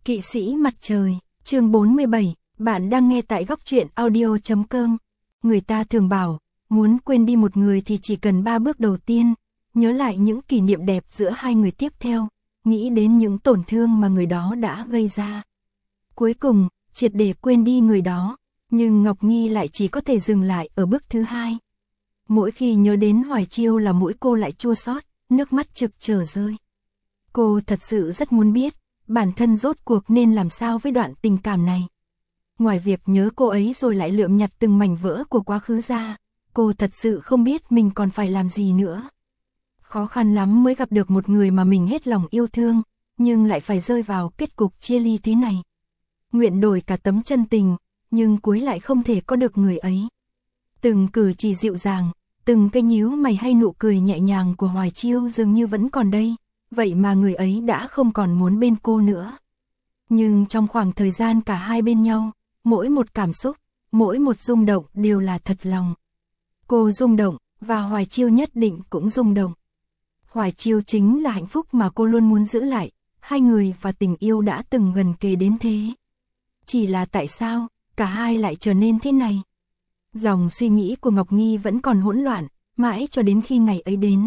Kỵ sĩ mặt trời, chương 47, bạn đang nghe tại góc truyện audio.com. Người ta thường bảo, muốn quên đi một người thì chỉ cần 3 bước đầu tiên, nhớ lại những kỷ niệm đẹp giữa hai người tiếp theo, nghĩ đến những tổn thương mà người đó đã gây ra. Cuối cùng, triệt để quên đi người đó, nhưng Ngọc Nhi lại chỉ có thể dừng lại ở bước thứ 2. Mỗi khi nhớ đến Hoài Chiêu là mũi cô lại chua xót, nước mắt trực trở rơi. Cô thật sự rất muốn biết, bản thân rốt cuộc nên làm sao với đoạn tình cảm này. Ngoài việc nhớ cô ấy rồi lại lượm nhặt từng mảnh vỡ của quá khứ ra, cô thật sự không biết mình còn phải làm gì nữa. Khó khăn lắm mới gặp được một người mà mình hết lòng yêu thương, nhưng lại phải rơi vào kết cục chia ly thế này. Nguyện đổi cả tấm chân tình, nhưng cuối lại không thể có được người ấy. Từng cử chỉ dịu dàng, từng cái nhíu mày hay nụ cười nhẹ nhàng của Hoài Chiêu dường như vẫn còn đây, vậy mà người ấy đã không còn muốn bên cô nữa. Nhưng trong khoảng thời gian cả hai bên nhau, mỗi một cảm xúc, mỗi một rung động đều là thật lòng. Cô rung động, và Hoài Chiêu nhất định cũng rung động. Hoài Chiêu chính là hạnh phúc mà cô luôn muốn giữ lại, hai người và tình yêu đã từng gần kề đến thế. Chỉ là tại sao, cả hai lại trở nên thế này? Dòng suy nghĩ của Ngọc Nhi vẫn còn hỗn loạn, mãi cho đến khi ngày ấy đến.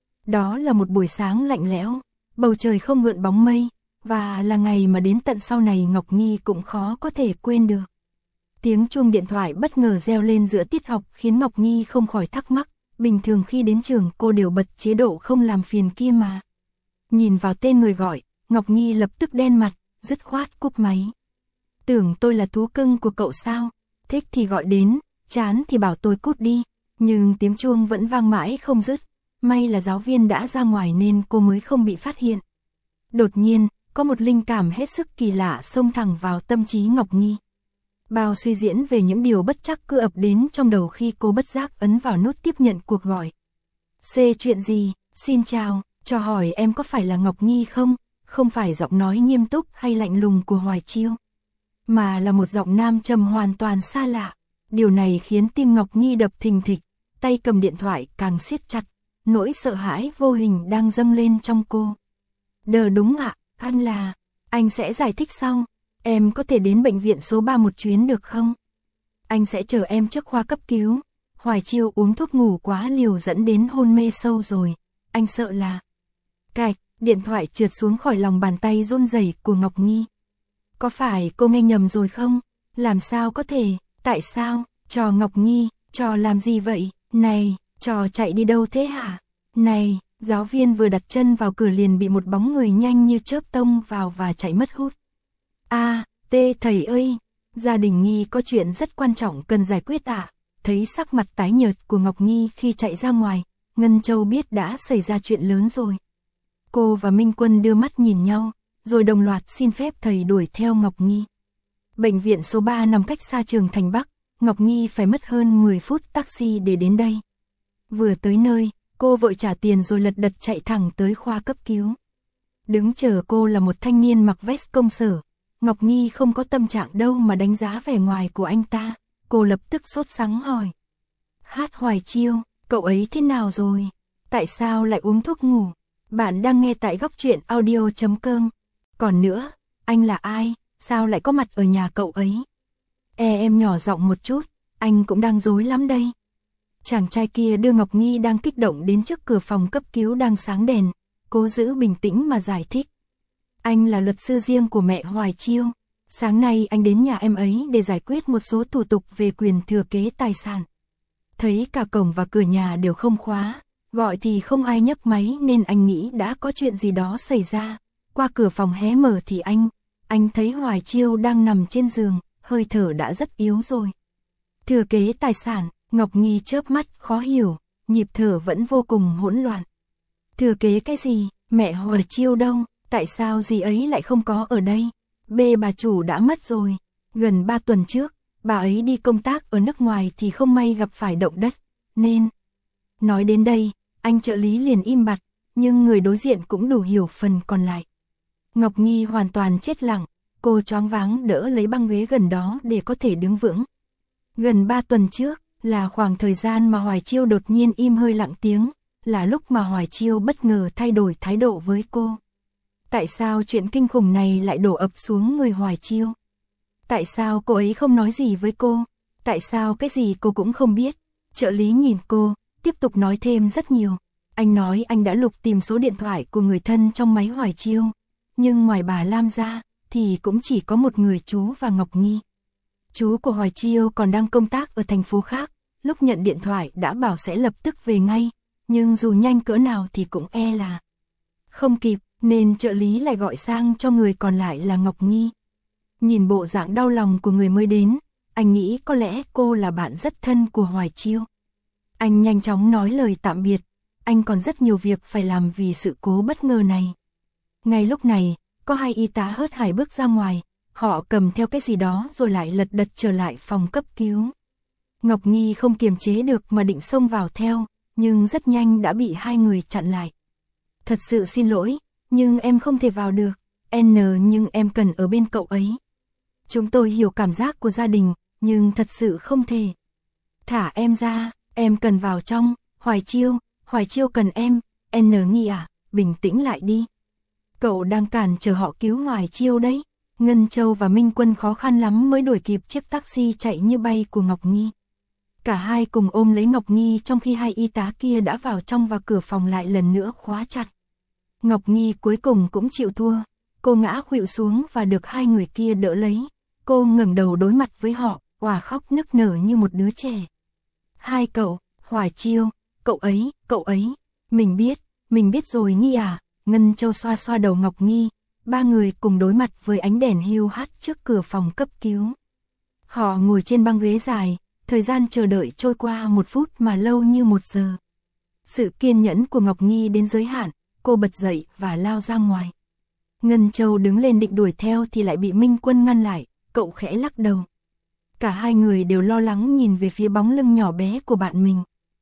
Đó là một buổi sáng lạnh lẽo, bầu trời không gợn bóng mây, và là ngày mà đến tận sau này Ngọc Nhi cũng khó có thể quên được. Tiếng chuông điện thoại bất ngờ reo lên giữa tiết học khiến Ngọc Nhi không khỏi thắc mắc, bình thường khi đến trường cô đều bật chế độ không làm phiền kia mà. Nhìn vào tên người gọi, Ngọc Nhi lập tức đen mặt, dứt khoát cúp máy. Tưởng tôi là thú cưng của cậu sao? Thích thì gọi đến, chán thì bảo tôi cút đi, nhưng tiếng chuông vẫn vang mãi không dứt. May là giáo viên đã ra ngoài nên cô mới không bị phát hiện. Đột nhiên, có một linh cảm hết sức kỳ lạ xông thẳng vào tâm trí Ngọc Nhi. Bao suy diễn về những điều bất trắc cứ ập đến trong đầu khi cô bất giác ấn vào nút tiếp nhận cuộc gọi. Chuyện gì? Xin chào, cho hỏi em có phải là Ngọc Nhi không? Không phải giọng nói nghiêm túc hay lạnh lùng của Hoài Chiêu, mà là một giọng nam trầm hoàn toàn xa lạ. Điều này khiến tim Ngọc Nhi đập thình thịch, tay cầm điện thoại càng siết chặt. Nỗi sợ hãi vô hình đang dâng lên trong cô. Đúng ạ, anh sẽ giải thích sau. Em có thể đến bệnh viện số 3 một chuyến được không? Anh sẽ chờ em trước khoa cấp cứu. Hoài Chiêu uống thuốc ngủ quá liều dẫn đến hôn mê sâu rồi. Anh sợ là... Cạch, điện thoại trượt xuống khỏi lòng bàn tay run rẩy của Ngọc Nhi. Có phải cô nghe nhầm rồi không? Làm sao có thể? Tại sao? Trò Ngọc Nhi, trò làm gì vậy? Này, trò chạy đi đâu thế hả? Này, giáo viên vừa đặt chân vào cửa liền bị một bóng người nhanh như chớp tông vào và chạy mất hút. Thầy ơi, gia đình Nhi có chuyện rất quan trọng cần giải quyết ạ. Thấy sắc mặt tái nhợt của Ngọc Nhi khi chạy ra ngoài, Ngân Châu biết đã xảy ra chuyện lớn rồi. Cô và Minh Quân đưa mắt nhìn nhau, rồi đồng loạt xin phép thầy đuổi theo Ngọc Nhi. Bệnh viện số 3 nằm cách xa trường Thành Bắc, Ngọc Nhi phải mất hơn 10 phút taxi để đến đây. Vừa tới nơi, cô vội trả tiền rồi lật đật chạy thẳng tới khoa cấp cứu. Đứng chờ cô là một thanh niên mặc vest công sở. Ngọc Nhi không có tâm trạng đâu mà đánh giá vẻ ngoài của anh ta. Cô lập tức sốt sắng hỏi. Hoài Chiêu, cậu ấy thế nào rồi? Tại sao lại uống thuốc ngủ? Bạn đang nghe tại góc truyện audio.com. Còn nữa, anh là ai? Sao lại có mặt ở nhà cậu ấy? Em nhỏ giọng một chút, anh cũng đang rối lắm đây. Chàng trai kia đưa Ngọc Nhi đang kích động đến trước cửa phòng cấp cứu đang sáng đèn, cố giữ bình tĩnh mà giải thích. Anh là luật sư riêng của mẹ Hoài Chiêu. Sáng nay anh đến nhà em ấy để giải quyết một số thủ tục về quyền thừa kế tài sản. Thấy cả cổng và cửa nhà đều không khóa, gọi thì không ai nhấc máy nên anh nghĩ đã có chuyện gì đó xảy ra. Qua cửa phòng hé mở thì anh thấy Hoài Chiêu đang nằm trên giường, hơi thở đã rất yếu rồi. Thừa kế tài sản, Ngọc Nhi chớp mắt khó hiểu, nhịp thở vẫn vô cùng hỗn loạn. Thừa kế cái gì? Mẹ Hoài Chiêu đâu? Tại sao dì ấy lại không có ở đây? Bà chủ đã mất rồi. Gần 3 tuần trước, bà ấy đi công tác ở nước ngoài thì không may gặp phải động đất, nên... Nói đến đây, anh trợ lý liền im bặt, nhưng người đối diện cũng đủ hiểu phần còn lại. Ngọc Nhi hoàn toàn chết lặng, cô choáng váng đỡ lấy băng ghế gần đó để có thể đứng vững. Gần 3 tuần trước, là khoảng thời gian mà Hoài Chiêu đột nhiên im hơi lặng tiếng, là lúc mà Hoài Chiêu bất ngờ thay đổi thái độ với cô. Tại sao chuyện kinh khủng này lại đổ ập xuống người Hoài Chiêu? Tại sao cô ấy không nói gì với cô? Tại sao cái gì cô cũng không biết? Trợ lý nhìn cô, tiếp tục nói thêm rất nhiều. Anh nói anh đã lục tìm số điện thoại của người thân trong máy Hoài Chiêu. Nhưng ngoài bà Lam ra, thì cũng chỉ có một người chú và Ngọc Nghi. Chú của Hoài Chiêu còn đang công tác ở thành phố khác, lúc nhận điện thoại đã bảo sẽ lập tức về ngay. Nhưng dù nhanh cỡ nào thì cũng e là không kịp, nên trợ lý lại gọi sang cho người còn lại là Ngọc Nghi. Nhìn bộ dạng đau lòng của người mới đến, anh nghĩ có lẽ cô là bạn rất thân của Hoài Chiêu. Anh nhanh chóng nói lời tạm biệt, anh còn rất nhiều việc phải làm vì sự cố bất ngờ này. Ngay lúc này, có hai y tá hớt hải bước ra ngoài, họ cầm theo cái gì đó rồi lại lật đật trở lại phòng cấp cứu. Ngọc Nghi không kiềm chế được mà định xông vào theo, nhưng rất nhanh đã bị hai người chặn lại. Thật sự xin lỗi, nhưng em không thể vào được. Nhưng em cần ở bên cậu ấy. Chúng tôi hiểu cảm giác của gia đình, nhưng thật sự không thể. Thả em ra, em cần vào trong. Hoài Chiêu cần em. Nghi à, bình tĩnh lại đi. Cậu đang cản chờ họ cứu Hoài Chiêu đấy. Ngân Châu và Minh Quân khó khăn lắm mới đuổi kịp chiếc taxi chạy như bay của Ngọc Nghi. Cả hai cùng ôm lấy Ngọc Nghi trong khi hai y tá kia đã vào trong và cửa phòng lại lần nữa khóa chặt. Ngọc Nghi cuối cùng cũng chịu thua. Cô ngã khuỵu xuống và được hai người kia đỡ lấy. Cô ngẩng đầu đối mặt với họ, òa khóc nức nở như một đứa trẻ. Hai cậu, Hoài Chiêu, cậu ấy, mình biết rồi Nghi à. Ngân Châu xoa xoa đầu Ngọc Nghi. Ba người cùng đối mặt với ánh đèn hiu hắt trước cửa phòng cấp cứu. Họ ngồi trên băng ghế dài, thời gian chờ đợi trôi qua 1 phút mà lâu như 1 giờ. Sự kiên nhẫn của Ngọc Nghi đến giới hạn, cô bật dậy và lao ra ngoài. Ngân Châu đứng lên định đuổi theo thì lại bị Minh Quân ngăn lại, cậu khẽ lắc đầu. Cả hai người đều lo lắng nhìn về phía bóng lưng nhỏ bé của bạn mình.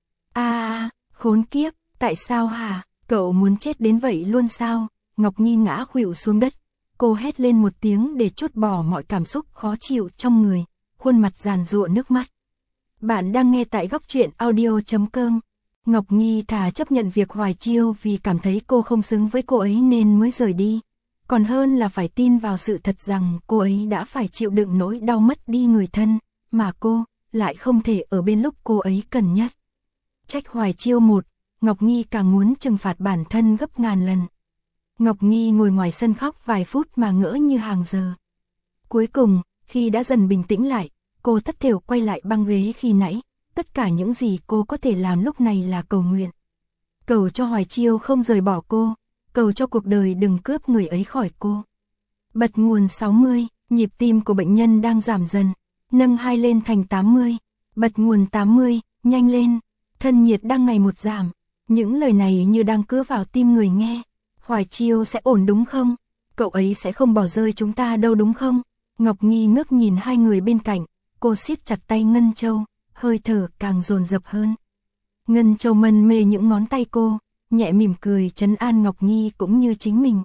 Khốn kiếp, tại sao hả? Cậu muốn chết đến vậy luôn sao? Ngọc Nghi ngã khuỵu xuống đất. Cô hét lên một tiếng để trút bỏ mọi cảm xúc khó chịu trong người, khuôn mặt giàn giụa nước mắt. Bạn đang nghe tại góc truyện audio.com. Ngọc Nghi thà chấp nhận việc Hoài Chiêu vì cảm thấy cô không xứng với cô ấy nên mới rời đi. Còn hơn là phải tin vào sự thật rằng cô ấy đã phải chịu đựng nỗi đau mất đi người thân, mà cô lại không thể ở bên lúc cô ấy cần nhất. Trách Hoài Chiêu một, Ngọc Nghi càng muốn trừng phạt bản thân gấp ngàn lần. Ngọc Nghi ngồi ngoài sân khóc vài phút mà ngỡ như hàng giờ. Cuối cùng, khi đã dần bình tĩnh lại, cô thất thểu quay lại băng ghế khi nãy. Tất cả những gì cô có thể làm lúc này là cầu nguyện. Cầu cho Hoài Chiêu không rời bỏ cô, cầu cho cuộc đời đừng cướp người ấy khỏi cô. Bật nguồn 60, nhịp tim của bệnh nhân đang giảm dần, nâng 2 lên thành 80. Bật nguồn 80, nhanh lên, thân nhiệt đang ngày một giảm. Những lời này như đang cứa vào tim người nghe. Hoài Chiêu sẽ ổn đúng không? Cậu ấy sẽ không bỏ rơi chúng ta đâu đúng không? Ngọc Nghi ngước nhìn hai người bên cạnh, cô siết chặt tay Ngân Châu, hơi thở càng dồn dập hơn. Ngân Châu mân mê những ngón tay cô, nhẹ mỉm cười trấn an Ngọc Nghi cũng như chính mình.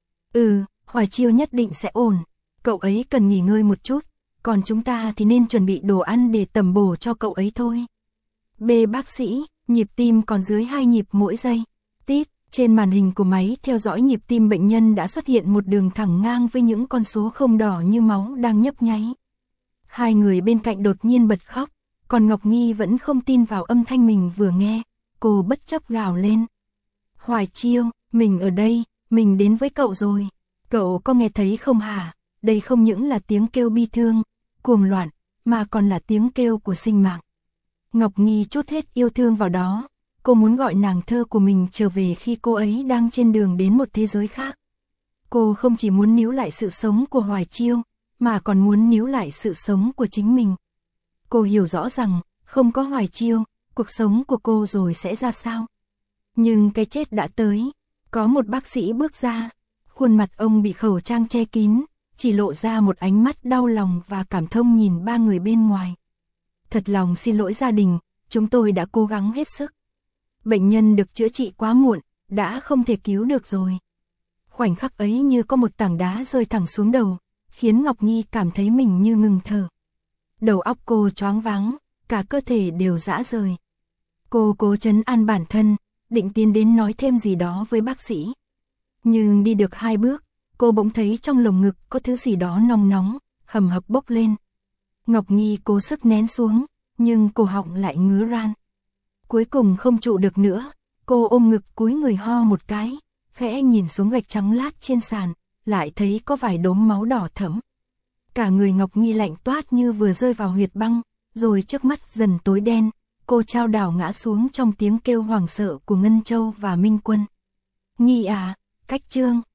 Hoài Chiêu nhất định sẽ ổn, cậu ấy cần nghỉ ngơi một chút, còn chúng ta thì nên chuẩn bị đồ ăn để tẩm bổ cho cậu ấy thôi. Bác sĩ, nhịp tim còn dưới 2 nhịp mỗi giây. Tít, trên màn hình của máy theo dõi nhịp tim bệnh nhân đã xuất hiện một đường thẳng ngang với những con số không đỏ như máu đang nhấp nháy. Hai người bên cạnh đột nhiên bật khóc, còn Ngọc Nghi vẫn không tin vào âm thanh mình vừa nghe, cô bất chấp gào lên. Hoài Chiêu, mình ở đây, mình đến với cậu rồi. Cậu có nghe thấy không hả? Đây không những là tiếng kêu bi thương, cuồng loạn, mà còn là tiếng kêu của sinh mạng. Ngọc Nghi trút hết yêu thương vào đó, cô muốn gọi nàng thơ của mình trở về khi cô ấy đang trên đường đến một thế giới khác. Cô không chỉ muốn níu lại sự sống của Hoài Chiêu, mà còn muốn níu lại sự sống của chính mình. Cô hiểu rõ rằng, không có Hoài Chiêu, cuộc sống của cô rồi sẽ ra sao. Nhưng cái chết đã tới, có một bác sĩ bước ra, khuôn mặt ông bị khẩu trang che kín, chỉ lộ ra một ánh mắt đau lòng và cảm thông nhìn ba người bên ngoài. Thật lòng xin lỗi gia đình, chúng tôi đã cố gắng hết sức. Bệnh nhân được chữa trị quá muộn, đã không thể cứu được rồi. Khoảnh khắc ấy như có một tảng đá rơi thẳng xuống đầu, khiến Ngọc Nghi cảm thấy mình như ngừng thở. Đầu óc cô choáng váng, cả cơ thể đều rã rời. Cô cố trấn an bản thân, định tiến đến nói thêm gì đó với bác sĩ. Nhưng đi được 2 bước, cô bỗng thấy trong lồng ngực có thứ gì đó nóng nóng, hầm hập bốc lên. Ngọc Nhi cố sức nén xuống, nhưng cổ họng lại ngứa ran. Cuối cùng không trụ được nữa, cô ôm ngực cúi người ho một cái, khẽ nhìn xuống gạch trắng lát trên sàn, lại thấy có vài đốm máu đỏ thẫm. Cả người Ngọc Nhi lạnh toát như vừa rơi vào huyệt băng, rồi trước mắt dần tối đen, cô chao đảo ngã xuống trong tiếng kêu hoảng sợ của Ngân Châu và Minh Quân. Nhi à, Cách Trương.